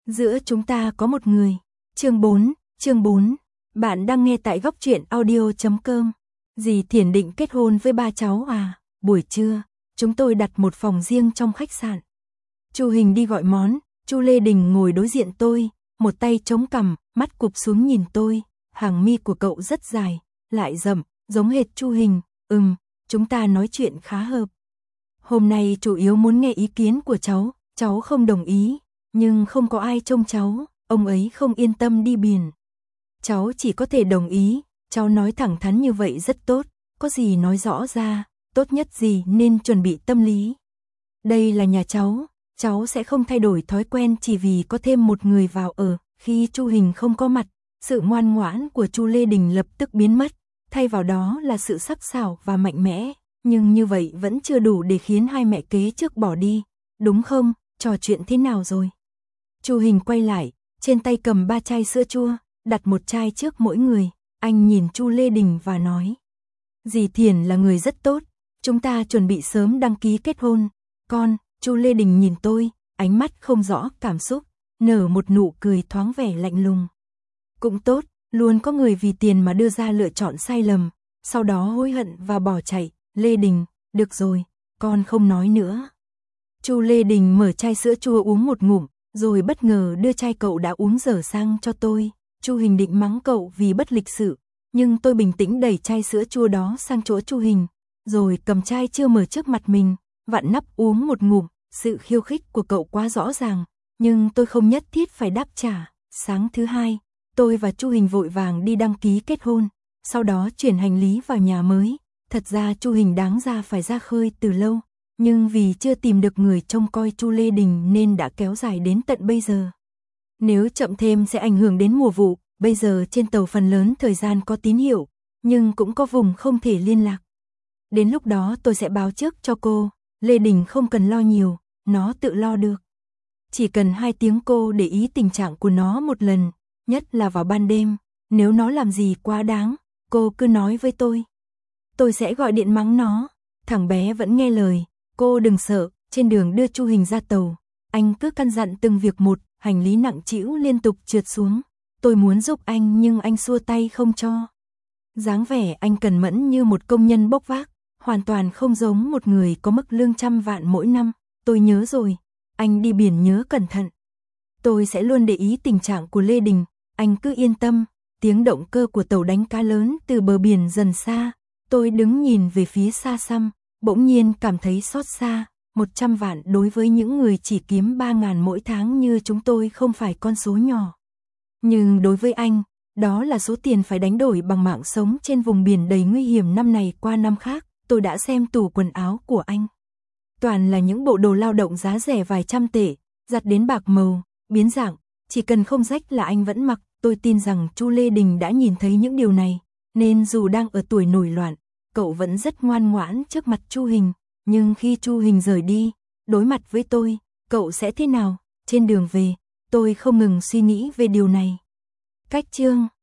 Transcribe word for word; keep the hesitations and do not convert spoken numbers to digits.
Giữa chúng ta có một người. Chương bốn, chương bốn. Bạn đang nghe tại góc truyện audio chấm com. Dì Thiển định kết hôn với ba cháu à? Buổi trưa, chúng tôi đặt một phòng riêng trong khách sạn. Chu Hình đi gọi món, Chu Lê Đình ngồi đối diện tôi, một tay chống cằm, mắt cụp xuống nhìn tôi, hàng mi của cậu rất dài, lại rậm, giống hệt Chu Hình. Ừm, chúng ta nói chuyện khá hợp. Hôm nay chủ yếu muốn nghe ý kiến của cháu, cháu không đồng ý, nhưng không có ai trông cháu, ông ấy không yên tâm đi biển. Cháu chỉ có thể đồng ý, cháu nói thẳng thắn như vậy rất tốt, có gì nói rõ ra, tốt nhất gì nên chuẩn bị tâm lý. Đây là nhà cháu, cháu sẽ không thay đổi thói quen chỉ vì có thêm một người vào ở. Khi Chu Hình không có mặt, sự ngoan ngoãn của Chu Lê Đình lập tức biến mất, thay vào đó là sự sắc sảo và mạnh mẽ, nhưng như vậy vẫn chưa đủ để khiến hai mẹ kế trước bỏ đi, đúng không? Trò chuyện thế nào rồi? Chu Hình quay lại, trên tay cầm ba chai sữa chua, đặt một chai trước mỗi người, anh nhìn Chu Lê Đình và nói: "Dì Thiển là người rất tốt, chúng ta chuẩn bị sớm đăng ký kết hôn." Con, Chu Lê Đình nhìn tôi, ánh mắt không rõ cảm xúc, nở một nụ cười thoáng vẻ lạnh lùng. Cũng tốt, luôn có người vì tiền mà đưa ra lựa chọn sai lầm, sau đó hối hận và bỏ chạy. Lê Đình, được rồi, con không nói nữa. Chu Lê Đình mở chai sữa chua uống một ngụm, rồi bất ngờ đưa chai cậu đã uống dở sang cho tôi. Chu Hình định mắng cậu vì bất lịch sự, nhưng tôi bình tĩnh đẩy chai sữa chua đó sang chỗ Chu Hình, rồi cầm chai chưa mở trước mặt mình, vặn nắp uống một ngụm. Sự khiêu khích của cậu quá rõ ràng, nhưng tôi không nhất thiết phải đáp trả. Sáng thứ hai, tôi và Chu Hình vội vàng đi đăng ký kết hôn, sau đó chuyển hành lý vào nhà mới. Thật ra Chu Hình đáng ra phải ra khơi từ lâu, nhưng vì chưa tìm được người trông coi Chu Lê Đình nên đã kéo dài đến tận bây giờ. Nếu chậm thêm sẽ ảnh hưởng đến mùa vụ, bây giờ trên tàu phần lớn thời gian có tín hiệu, nhưng cũng có vùng không thể liên lạc. Đến lúc đó tôi sẽ báo trước cho cô, Lê Đình không cần lo nhiều, nó tự lo được. Chỉ cần hai tiếng cô để ý tình trạng của nó một lần, nhất là vào ban đêm, nếu nó làm gì quá đáng, cô cứ nói với tôi. Tôi sẽ gọi điện mắng nó. Thằng bé vẫn nghe lời, cô đừng sợ. Trên đường đưa Chu Hình ra tàu, anh cứ căn dặn từng việc một, hành lý nặng trĩu liên tục trượt xuống. Tôi muốn giúp anh nhưng anh xua tay không cho. Dáng vẻ anh cẩn mẫn như một công nhân bốc vác, hoàn toàn không giống một người có mức lương trăm vạn mỗi năm. Tôi nhớ rồi, anh đi biển nhớ cẩn thận. Tôi sẽ luôn để ý tình trạng của Lê Đình, anh cứ yên tâm. Tiếng động cơ của tàu đánh cá lớn từ bờ biển dần xa. Tôi đứng nhìn về phía xa xăm, bỗng nhiên cảm thấy xót xa. Một trăm vạn đối với những người chỉ kiếm ba ngàn mỗi tháng như chúng tôi không phải con số nhỏ. Nhưng đối với anh, đó là số tiền phải đánh đổi bằng mạng sống trên vùng biển đầy nguy hiểm năm này qua năm khác. Tôi đã xem tủ quần áo của anh. Toàn là những bộ đồ lao động giá rẻ vài trăm tệ, giặt đến bạc màu, biến dạng, chỉ cần không rách là anh vẫn mặc. Tôi tin rằng Chu Lê Đình đã nhìn thấy những điều này, nên dù đang ở tuổi nổi loạn, cậu vẫn rất ngoan ngoãn trước mặt Chu Hình. Nhưng khi Chu Hình rời đi, đối mặt với tôi, cậu sẽ thế nào? Trên đường về, tôi không ngừng suy nghĩ về điều này. Cách chương